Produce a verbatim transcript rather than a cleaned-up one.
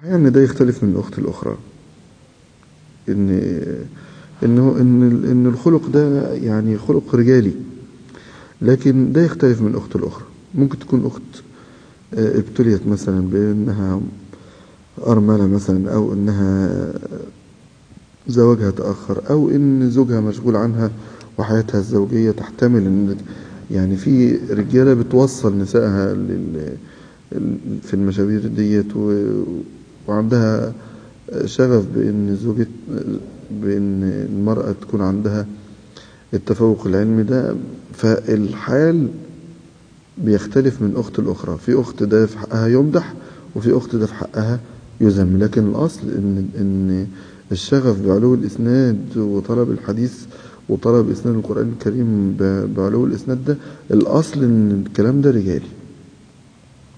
يعني ده يختلف من أخت الأخرى، إن إنه إن إن الخلق ده يعني خلق رجالي، لكن ده يختلف من أخت الأخرى. ممكن تكون أخت ابتليت مثلا بأنها أرملة مثلا، أو أنها زواجها تأخر، أو إن زوجها مشغول عنها وحياتها الزوجية تحتمل إن يعني في رجالة بتوصل نسائها لل في المشاوير ديت، وعندها شغف بأن زوجة بأن المرأة تكون عندها التفوق العلمي ده. فالحال بيختلف من أخت الأخرى، في أخت ده في حقها يمدح، وفي أخت ده في حقها يذم. لكن الأصل إن إن الشغف بعلو الإسناد وطلب الحديث وطلب إسناد القرآن الكريم بعلو الإسناد ده، الأصل إن الكلام ده رجالي.